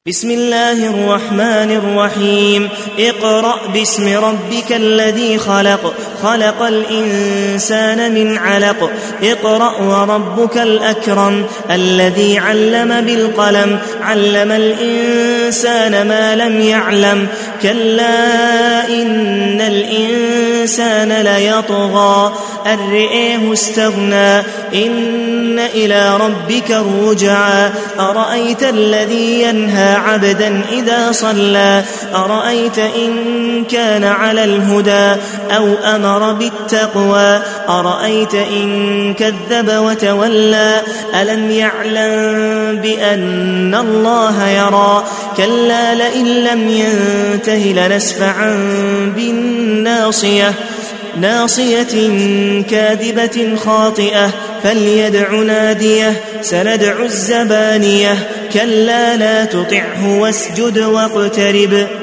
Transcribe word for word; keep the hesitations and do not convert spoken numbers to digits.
بسم الله الرحمن الرحيم اقرأ باسم ربك الذي خلق خلق الإنسان من علق اقرأ وربك الأكرم الذي علم بالقلم علم الإنسان ما لم يعلم كلا إن الإنسان ليطغى أن رآه استغنى إن إلى ربك الرجعى أرأيت الذي ينهى عبدا إذا صلى أرأيت إن كان على الهدى أو أمر بالتقوى أرأيت إن كذب وتولى ألم يعلم بأن الله يرى كلا لئن لم ينته لنسفعا بالناصية ناصية كاذبة خاطئة فليدع ناديه سندع الزبانية كلا لا تطعه واسجد واقترب